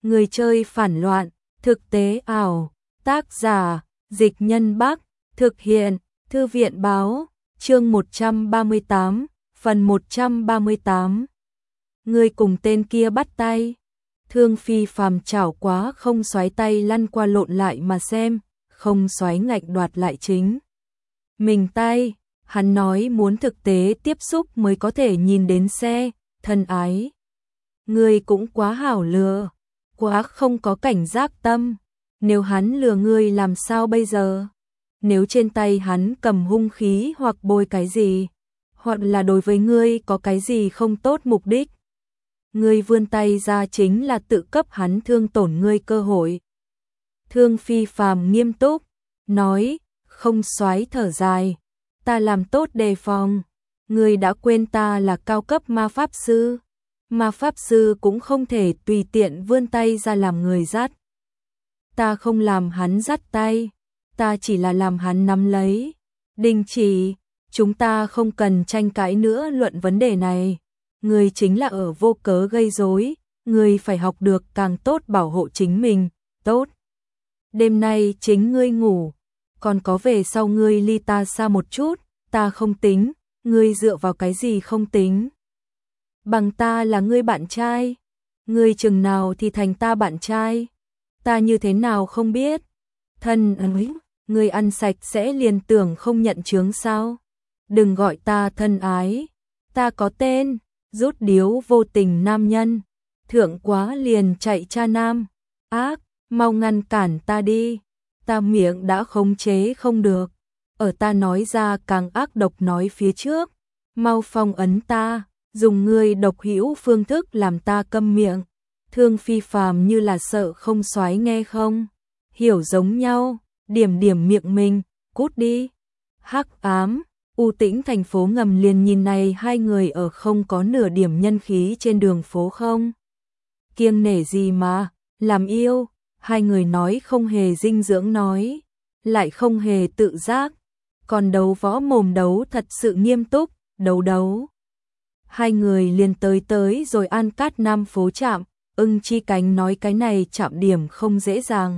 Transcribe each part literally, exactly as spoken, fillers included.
Người chơi phản loạn, thực tế ảo, tác giả, Dịch Nhân Bắc, thực hiện, Thư viện báo, chương một trăm ba mươi tám, phần một trăm ba mươi tám. Người cùng tên kia bắt tay. Thương Phi Phàm chảo quá không xoáy tay lăn qua lộn lại mà xem, không xoáy ngạnh đoạt lại chính mình tay. Hắn nói muốn thực tế tiếp xúc mới có thể nhìn đến xe, thân ái. Ngươi cũng quá hảo lừa, quá không có cảnh giác tâm. Nếu hắn lừa ngươi làm sao bây giờ? Nếu trên tay hắn cầm hung khí hoặc bôi cái gì, hoặc là đối với ngươi có cái gì không tốt mục đích, ngươi vươn tay ra chính là tự cấp hắn thương tổn ngươi cơ hội. Thương Phi Phàm nghiêm túc, nói, không xoáy thở dài, ta làm tốt đề phòng, ngươi đã quên ta là cao cấp ma pháp sư. Ma pháp sư cũng không thể tùy tiện vươn tay ra làm người dắt. Ta không làm hắn dắt tay, ta chỉ là làm hắn nắm lấy. Đình chỉ, chúng ta không cần tranh cãi nữa luận vấn đề này. Ngươi chính là ở vô cớ gây rối, ngươi phải học được càng tốt bảo hộ chính mình, tốt. Đêm nay chính ngươi ngủ, còn có về sau ngươi ly ta xa một chút, ta không tính, ngươi dựa vào cái gì không tính? Bằng ta là ngươi bạn trai, ngươi chừng nào thì thành ta bạn trai, ta như thế nào không biết. Thân ái, ngươi ăn sạch sẽ liền tưởng không nhận chướng sao? Đừng gọi ta thân ái, ta có tên, rút điếu vô tình nam nhân, thượng quá liền chạy cha nam, ác, mau ngăn cản ta đi, ta miệng đã khống chế không được, ở ta nói ra càng ác độc nói phía trước, mau phong ấn ta. Dùng ngươi độc hữu phương thức làm ta câm miệng. Thương Phi Phàm như là sợ không xoáy nghe không, hiểu giống nhau, điểm điểm miệng mình, cút đi. Hắc ám, u tĩnh thành phố ngầm liền nhìn này hai người ở không có nửa điểm nhân khí trên đường phố không. Kiêng nể gì mà, làm yêu, hai người nói không hề dinh dưỡng nói, lại không hề tự giác, còn đấu võ mồm đấu thật sự nghiêm túc, đấu đấu. Hai người liền tới tới rồi An Cát Nam phố trạm, Ưng Chi Cánh nói cái này chạm điểm không dễ dàng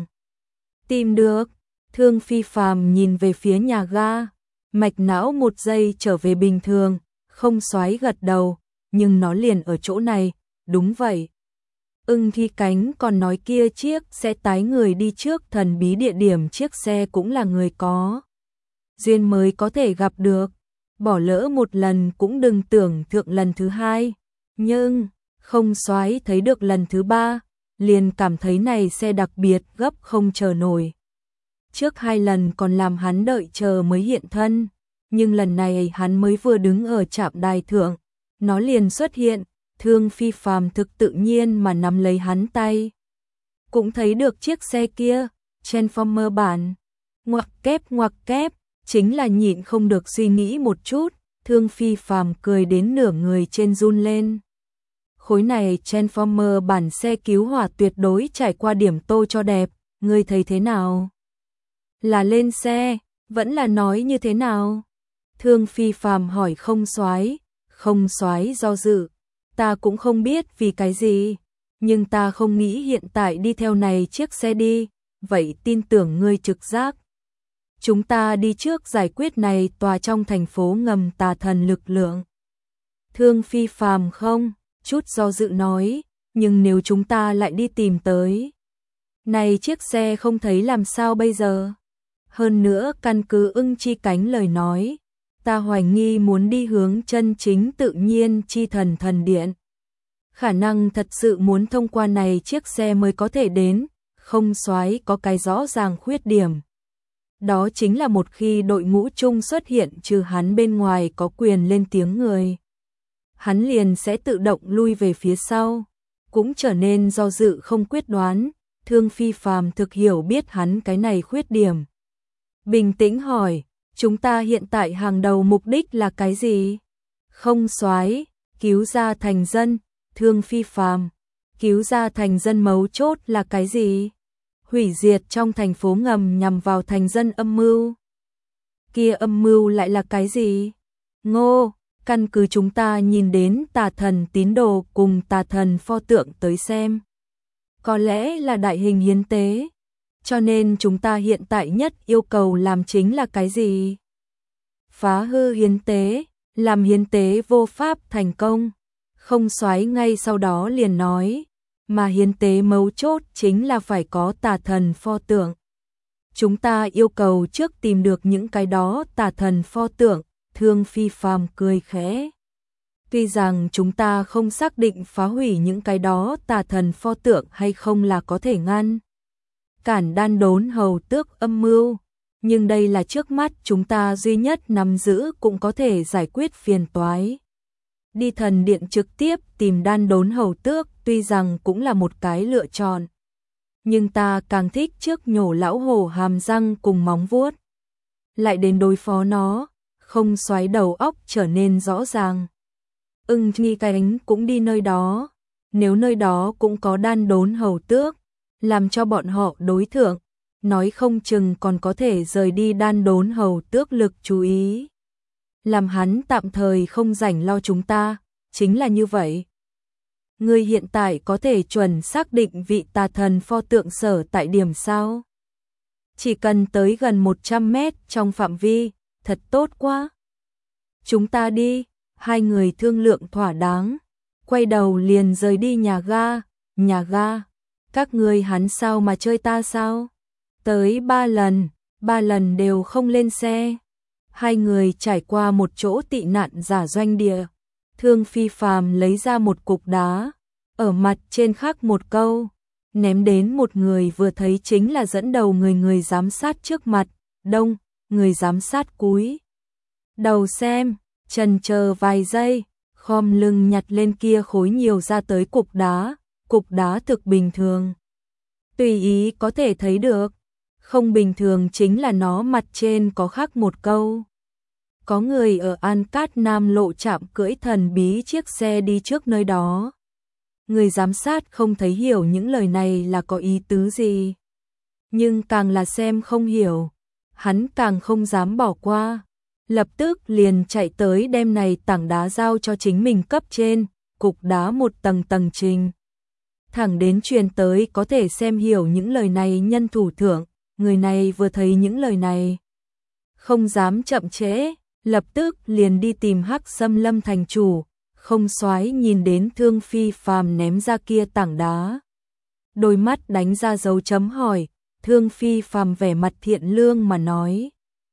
tìm được. Thương Phi Phàm nhìn về phía nhà ga, mạch não một giây trở về bình thường, không xoáy gật đầu, nhưng nó liền ở chỗ này, đúng vậy. Ưng Chi Cánh còn nói kia chiếc xe tái người đi trước thần bí địa điểm chiếc xe cũng là người có duyên mới có thể gặp được. Bỏ lỡ một lần cũng đừng tưởng thượng lần thứ hai, nhưng không xoáy thấy được lần thứ ba, liền cảm thấy này xe đặc biệt gấp không chờ nổi. Trước hai lần còn làm hắn đợi chờ mới hiện thân, nhưng lần này hắn mới vừa đứng ở trạm đài thượng, nó liền xuất hiện, Thương Phi Phàm thực tự nhiên mà nắm lấy hắn tay. Cũng thấy được chiếc xe kia, Transformer bản, ngoặc kép ngoặc kép. Chính là nhịn không được suy nghĩ một chút, Thương Phi Phàm cười đến nửa người trên run lên. Khối này Transformer bản xe cứu hỏa tuyệt đối trải qua điểm tô cho đẹp, ngươi thấy thế nào? Là lên xe, vẫn là nói như thế nào? Thương Phi Phàm hỏi không xoáy, không xoáy do dự, ta cũng không biết vì cái gì, nhưng ta không nghĩ hiện tại đi theo này chiếc xe đi, vậy tin tưởng ngươi trực giác. Chúng ta đi trước giải quyết này tòa trong thành phố ngầm tà thần lực lượng. Thương Phi Phàm không, chút do dự nói, nhưng nếu chúng ta lại đi tìm tới. Này chiếc xe không thấy làm sao bây giờ? Hơn nữa căn cứ Ưng Chi Cánh lời nói, ta hoài nghi muốn đi hướng chân chính tự nhiên chi thần thần điện. Khả năng thật sự muốn thông qua này chiếc xe mới có thể đến, không xoáy có cái rõ ràng khuyết điểm. Đó chính là một khi đội ngũ chung xuất hiện trừ hắn bên ngoài có quyền lên tiếng người, hắn liền sẽ tự động lui về phía sau, cũng trở nên do dự không quyết đoán. Thương Phi Phàm thực hiểu biết hắn cái này khuyết điểm. Bình tĩnh hỏi, chúng ta hiện tại hàng đầu mục đích là cái gì? Không xoáy, cứu ra thành dân. Thương Phi Phàm, cứu ra thành dân mấu chốt là cái gì? Hủy diệt trong thành phố ngầm nhằm vào thành dân âm mưu. Kia âm mưu lại là cái gì? Ngô, căn cứ chúng ta nhìn đến tà thần tín đồ cùng tà thần pho tượng tới xem. có lẽ là đại hình hiến tế. Cho nên chúng ta hiện tại nhất yêu cầu làm chính là cái gì? Phá hư hiến tế, làm hiến tế vô pháp thành công. Không Soái ngay sau đó liền nói, mà hiến tế mấu chốt chính là phải có tà thần pho tượng. Chúng ta yêu cầu trước tìm được những cái đó tà thần pho tượng. Thương Phi Phàm cười khẽ. Tuy rằng chúng ta không xác định phá hủy những cái đó tà thần pho tượng hay không là có thể ngăn cản Đan Đốn Hầu Tước âm mưu, nhưng đây là trước mắt chúng ta duy nhất nắm giữ cũng có thể giải quyết phiền toái. Đi thần điện trực tiếp tìm Đan Đốn Hầu Tước tuy rằng cũng là một cái lựa chọn, nhưng ta càng thích trước nhổ lão hổ hàm răng cùng móng vuốt. Lại đến đối phó nó, Không Soái đầu óc trở nên rõ ràng. Ưng Nghi Cánh cũng đi nơi đó, nếu nơi đó cũng có Đan Đốn Hầu Tước, làm cho bọn họ đối thượng, nói không chừng còn có thể rời đi Đan Đốn Hầu Tước lực chú ý. Làm hắn tạm thời không rảnh lo chúng ta, chính là như vậy. Ngươi hiện tại có thể chuẩn xác định vị tà thần pho tượng sở tại điểm sao? Chỉ cần tới gần một trăm mét trong phạm vi, thật tốt quá. Chúng ta đi, hai người thương lượng thỏa đáng, quay đầu liền rời đi nhà ga, nhà ga. Các ngươi hắn sao mà chơi ta sao? Tới ba lần, ba lần đều không lên xe. Hai người trải qua một chỗ tị nạn giả doanh địa. Thương Phi Phàm lấy ra một cục đá, ở mặt trên khắc một câu, ném đến một người vừa thấy chính là dẫn đầu người người giám sát trước mặt. Đông, người giám sát cúi đầu xem, chần chờ vài giây, khom lưng nhặt lên kia khối nhiều ra tới cục đá. Cục đá thực bình thường, tùy ý có thể thấy được. Không bình thường chính là nó mặt trên có khắc một câu. Có người ở An Cát Nam lộ trạm cưỡi thần bí chiếc xe đi trước nơi đó. Người giám sát không thấy hiểu những lời này là có ý tứ gì. Nhưng càng là xem không hiểu, hắn càng không dám bỏ qua. Lập tức liền chạy tới đem này tảng đá giao cho chính mình cấp trên, cục đá một tầng tầng trình. Thẳng đến truyền tới có thể xem hiểu những lời này nhân thủ thưởng, người này vừa thấy những lời này. Không dám chậm trễ, lập tức liền đi tìm Hắc Xâm Lâm thành chủ. Không Soái nhìn đến Thương Phi Phàm ném ra kia tảng đá, đôi mắt đánh ra dấu chấm hỏi. Thương Phi Phàm vẻ mặt thiện lương mà nói,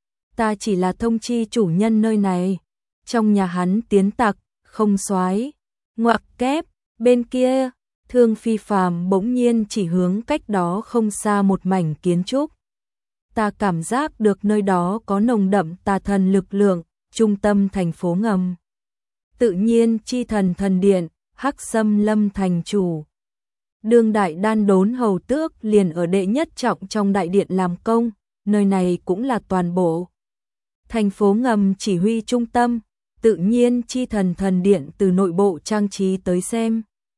ta chỉ là thông chi chủ nhân nơi này, trong nhà hắn tiến tặc. Không Soái ngoặc kép, bên kia Thương Phi Phàm bỗng nhiên chỉ hướng cách đó không xa một mảnh kiến trúc. Ta cảm giác được nơi đó có nồng đậm tà thần lực lượng, trung tâm thành phố ngầm. Tự nhiên chi thần thần điện, Hắc Xâm Lâm thành chủ. Đương đại Đan Đốn Hầu Tước liền ở đệ nhất trọng trong đại điện làm công, nơi này cũng là toàn bộ thành phố ngầm chỉ huy trung tâm. Tự nhiên chi thần thần điện từ nội bộ trang trí tới xem,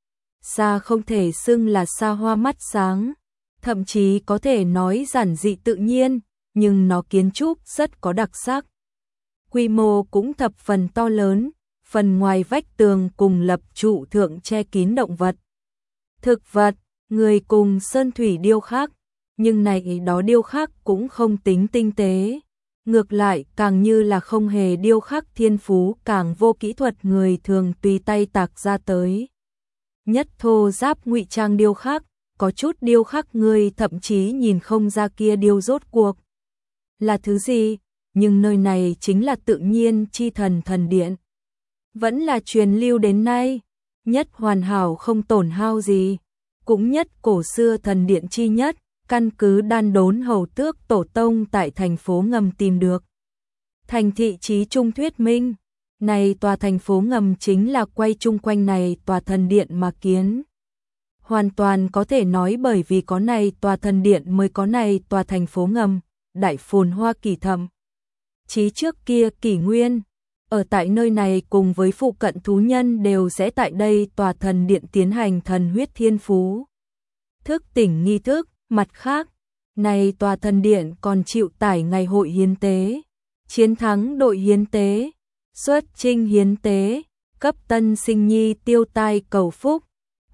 xa không thể xưng là xa hoa mắt sáng, thậm chí có thể nói giản dị tự nhiên, nhưng nó kiến trúc rất có đặc sắc. Quy mô cũng thập phần to lớn, phần ngoài vách tường cùng lập trụ thượng che kín động vật, thực vật, người cùng sơn thủy điêu khắc, nhưng này đó điêu khắc cũng không tính tinh tế. Ngược lại càng như là không hề điêu khắc thiên phú, càng vô kỹ thuật người thường tùy tay tạc ra tới. Nhất thô giáp ngụy trang điêu khắc, có chút điêu khắc người thậm chí nhìn không ra kia điêu rốt cuộc là thứ gì, nhưng nơi này chính là tự nhiên chi thần thần điện. Vẫn là truyền lưu đến nay, nhất hoàn hảo không tổn hao gì, cũng nhất cổ xưa thần điện chi nhất. Căn cứ Đan Đốn Hầu Tước tổ tông tại thành phố ngầm tìm được. Thành thị trí trung thuyết minh, này tòa thành phố ngầm chính là quay chung quanh này tòa thần điện mà kiến. Hoàn toàn có thể nói bởi vì có này tòa thần điện mới có này tòa thành phố ngầm, đại phồn hoa kỳ thầm. Chí trước kia kỷ nguyên, ở tại nơi này cùng với phụ cận thú nhân đều sẽ tại đây tòa thần điện tiến hành thần huyết thiên phú thức tỉnh nghi thức. Mặt khác, này tòa thần điện còn chịu tải ngày hội hiến tế, chiến thắng đội hiến tế, xuất chinh hiến tế, cấp tân sinh nhi tiêu tai cầu phúc,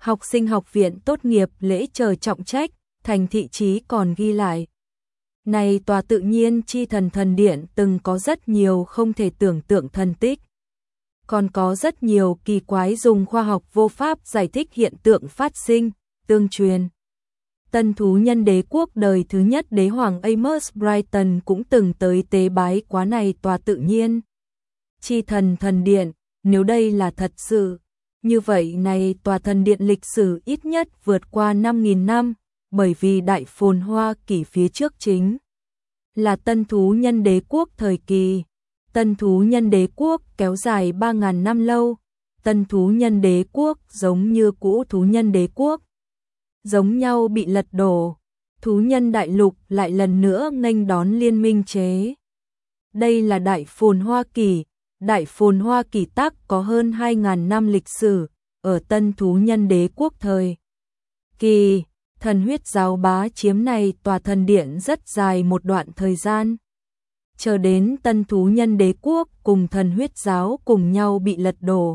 Học sinh học viện tốt nghiệp lễ chờ trọng trách, thành thị chí còn ghi lại. Này tòa tự nhiên chi thần thần điện từng có rất nhiều không thể tưởng tượng thần tích. Còn có rất nhiều kỳ quái dùng khoa học vô pháp giải thích hiện tượng phát sinh, tương truyền. Tân thú nhân đế quốc đời thứ nhất đế hoàng Amos Brighton cũng từng tới tế bái quá này tòa tự nhiên chi thần thần điện, nếu đây là thật sự. Như vậy này tòa thần điện lịch sử ít nhất vượt qua năm nghìn năm, bởi vì đại phồn hoa kỷ phía trước chính là tân thú nhân đế quốc thời kỳ. Tân thú nhân đế quốc kéo dài ba nghìn năm lâu, tân thú nhân đế quốc giống như cũ thú nhân đế quốc. Giống nhau bị lật đổ, thú nhân đại lục lại lần nữa nghênh đón liên minh chế. Đây là đại phồn hoa kỳ, đại phồn hoa kỳ tác có hơn hai nghìn năm lịch sử, ở tân thú nhân đế quốc thời kỳ, thần huyết giáo bá chiếm này tòa thần điện rất dài một đoạn thời gian. Chờ đến tân thú nhân đế quốc cùng thần huyết giáo cùng nhau bị lật đổ.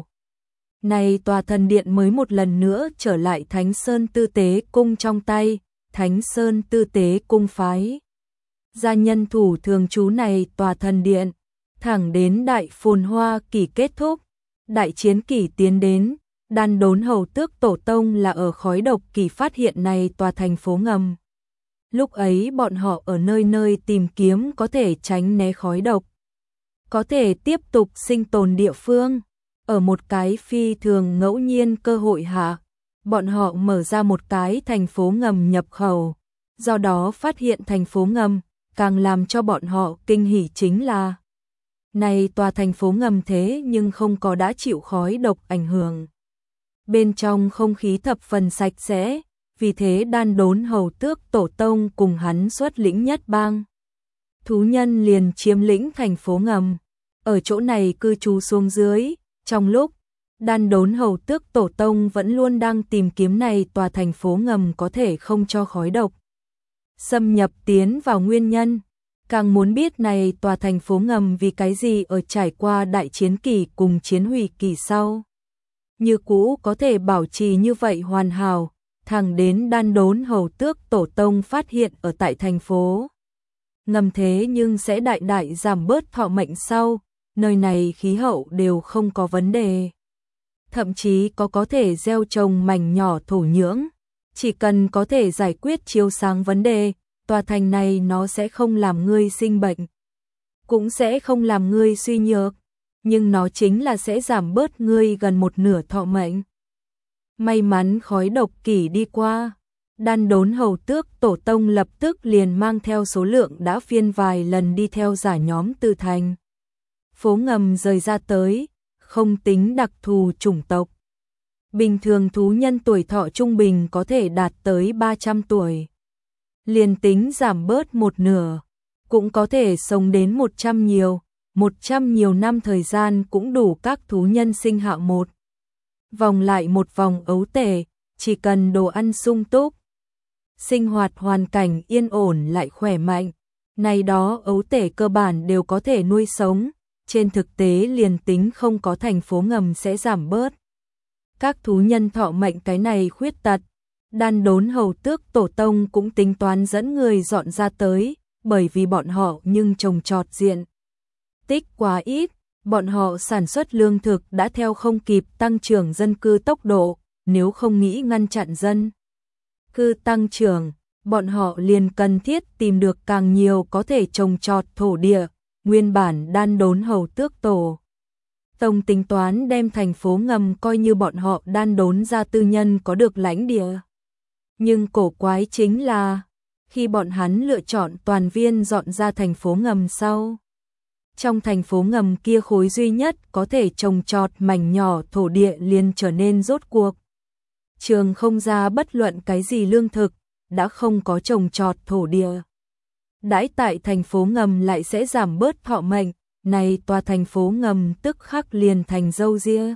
Này tòa thần điện mới một lần nữa trở lại Thánh Sơn Tư Tế Cung trong tay, Thánh Sơn Tư Tế Cung phái. Gia nhân thủ thường trú này tòa thần điện, thẳng đến đại phồn hoa kỳ kết thúc, đại chiến kỳ tiến đến, đan đốn hầu tước tổ tông là ở khói độc kỳ phát hiện này tòa thành phố ngầm. Lúc ấy bọn họ ở nơi nơi tìm kiếm có thể tránh né khói độc, có thể tiếp tục sinh tồn địa phương. Ở một cái phi thường ngẫu nhiên cơ hội hạ, bọn họ mở ra một cái thành phố ngầm nhập khẩu, do đó phát hiện thành phố ngầm, càng làm cho bọn họ kinh hỉ chính là này tòa thành phố ngầm thế nhưng không có đã chịu khói độc ảnh hưởng. Bên trong không khí thập phần sạch sẽ, vì thế đan đốn hầu tước tổ tông cùng hắn xuất lĩnh nhất bang. Thú nhân liền chiếm lĩnh thành phố ngầm, ở chỗ này cư trú xuống dưới. Trong lúc, đan đốn hầu tước tổ tông vẫn luôn đang tìm kiếm này tòa thành phố ngầm có thể không cho khói độc xâm nhập tiến vào nguyên nhân, càng muốn biết này tòa thành phố ngầm vì cái gì ở trải qua đại chiến kỳ cùng chiến hủy kỳ sau. Như cũ có thể bảo trì như vậy hoàn hảo, thẳng đến đan đốn hầu tước tổ tông phát hiện ở tại thành phố ngầm thế nhưng sẽ đại đại giảm bớt thọ mệnh sau. Nơi này khí hậu đều không có vấn đề. Thậm chí có có thể gieo trồng mảnh nhỏ thổ nhưỡng. Chỉ cần có thể giải quyết chiếu sáng vấn đề, tòa thành này nó sẽ không làm ngươi sinh bệnh. Cũng sẽ không làm ngươi suy nhược. Nhưng nó chính là sẽ giảm bớt ngươi gần một nửa thọ mệnh. May mắn khói độc kỷ đi qua. Đan đốn hầu tước tổ tông lập tức liền mang theo số lượng đã phiên vài lần đi theo giả nhóm từ thành phố ngầm rời ra tới, không tính đặc thù chủng tộc. Bình thường thú nhân tuổi thọ trung bình có thể đạt tới ba trăm tuổi. Liền tính giảm bớt một nửa, cũng có thể sống đến một trăm nhiều, một trăm nhiều năm thời gian cũng đủ các thú nhân sinh hạ một. Vòng lại một vòng ấu tể, chỉ cần đồ ăn sung túc. Sinh hoạt hoàn cảnh yên ổn lại khỏe mạnh, này đó ấu tể cơ bản đều có thể nuôi sống. Trên thực tế liền tính không có thành phố ngầm sẽ giảm bớt. Các thú nhân thọ mệnh cái này khuyết tật, đan đốn hầu tước tổ tông cũng tính toán dẫn người dọn ra tới, bởi vì bọn họ nhưng trồng trọt diện tích quá ít, bọn họ sản xuất lương thực đã theo không kịp tăng trưởng dân cư tốc độ, nếu không nghĩ ngăn chặn dân cư tăng trưởng, bọn họ liền cần thiết tìm được càng nhiều có thể trồng trọt thổ địa. Nguyên bản đan đốn hầu tước tổ tông tính toán đem thành phố ngầm coi như bọn họ đan đốn ra tư nhân có được lãnh địa. Nhưng cổ quái chính là, khi bọn hắn lựa chọn toàn viên dọn ra thành phố ngầm sau. Trong thành phố ngầm kia khối duy nhất có thể trồng trọt mảnh nhỏ thổ địa liền trở nên rốt cuộc. Trường không ra bất luận cái gì lương thực, đã không có trồng trọt thổ địa. Đãi tại thành phố ngầm lại sẽ giảm bớt thọ mệnh, này tòa thành phố ngầm tức khắc liền thành dâu ria.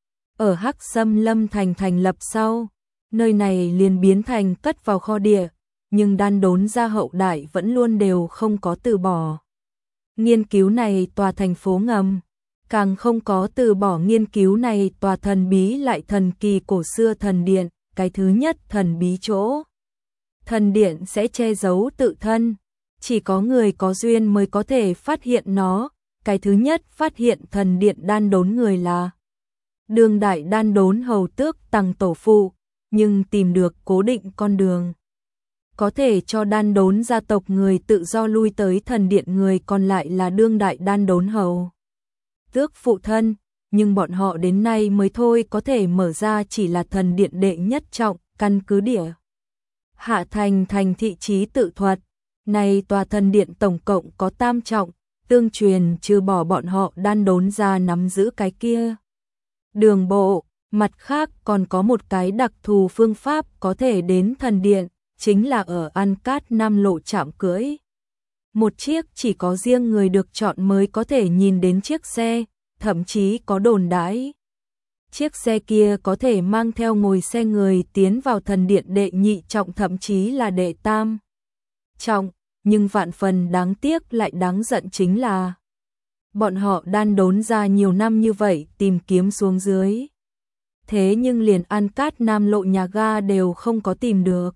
Ở Hắc Sâm Lâm thành thành lập sau, nơi này liền biến thành cất vào kho địa, nhưng đan đốn ra hậu đại vẫn luôn đều không có từ bỏ. Nghiên cứu này tòa thành phố ngầm, càng không có từ bỏ nghiên cứu này tòa thần bí lại thần kỳ cổ xưa thần điện, cái thứ nhất thần bí chỗ. Thần điện sẽ che giấu tự thân, chỉ có người có duyên mới có thể phát hiện nó. Cái thứ nhất phát hiện thần điện đan đốn người là đương đại đan đốn hầu tước Tằng tổ phụ, nhưng tìm được cố định con đường có thể cho đan đốn gia tộc người tự do lui tới thần điện, người còn lại là đương đại đan đốn hầu tước phụ thân, nhưng bọn họ đến nay mới thôi có thể mở ra chỉ là thần điện đệ nhất trọng, căn cứ địa hạ thành thành thị trí tự thuật. Này tòa thần điện tổng cộng có tam trọng, tương truyền trừ bỏ bọn họ đan đốn ra nắm giữ cái kia đường bộ, mặt khác còn có một cái đặc thù phương pháp có thể đến thần điện, chính là ở An Cát Nam Lộ trạm cưỡi. Một chiếc chỉ có riêng người được chọn mới có thể nhìn đến chiếc xe, thậm chí có đồn đãi chiếc xe kia có thể mang theo ngồi xe người tiến vào thần điện đệ nhị trọng, thậm chí là đệ tam trọng, nhưng vạn phần đáng tiếc lại đáng giận chính là bọn họ đan đốn ra nhiều năm như vậy tìm kiếm xuống dưới, thế nhưng liền An Cát Nam Lộ nhà ga đều không có tìm được.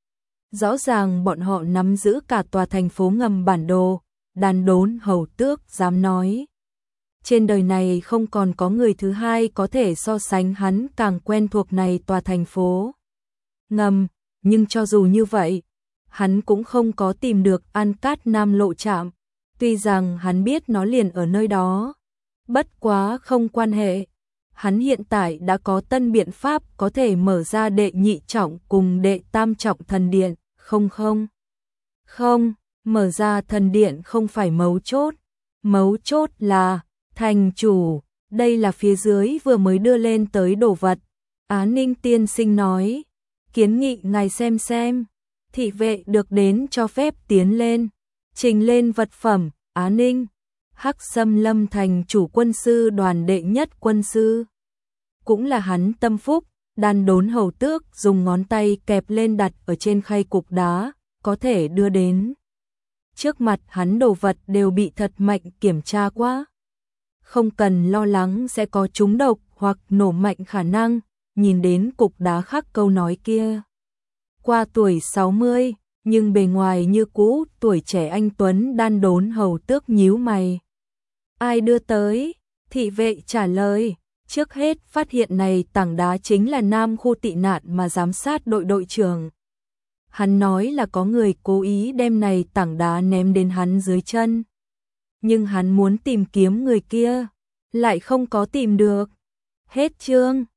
Rõ ràng bọn họ nắm giữ cả tòa thành phố ngầm bản đồ. Đan đốn hầu tước dám nói, trên đời này không còn có người thứ hai có thể so sánh hắn càng quen thuộc này tòa thành phố ngầm, nhưng cho dù như vậy, hắn cũng không có tìm được An Cát Nam Lộ trạm, tuy rằng hắn biết nó liền ở nơi đó. Bất quá không quan hệ, hắn hiện tại đã có tân biện pháp có thể mở ra đệ nhị trọng cùng đệ tam trọng thần điện. Không không, không, mở ra thần điện không phải mấu chốt, mấu chốt là thành chủ, đây là phía dưới vừa mới đưa lên tới đồ vật. Á Ninh tiên sinh nói, kiến nghị ngài xem xem, thị vệ được đến cho phép tiến lên, trình lên vật phẩm. Á Ninh, Hắc Xâm Lâm thành chủ quân sư đoàn đệ nhất quân sư, cũng là hắn tâm phúc. Đan đốn hầu tước dùng ngón tay kẹp lên đặt ở trên khay cục đá, có thể đưa đến trước mặt hắn đồ vật đều bị thật mạnh kiểm tra qua, không cần lo lắng sẽ có trúng độc hoặc nổ mạnh khả năng. Nhìn đến cục đá khắc câu nói kia, qua tuổi sáu mươi nhưng bề ngoài như cũ tuổi trẻ anh tuấn đan đốn hầu tước nhíu mày. Ai đưa tới? Thị vệ trả lời. Trước hết phát hiện này tảng đá chính là Nam khu tị nạn mà giám sát đội đội trưởng. Hắn nói là có người cố ý đem này tảng đá ném đến hắn dưới chân. Nhưng hắn muốn tìm kiếm người kia, lại không có tìm được. Hết chương.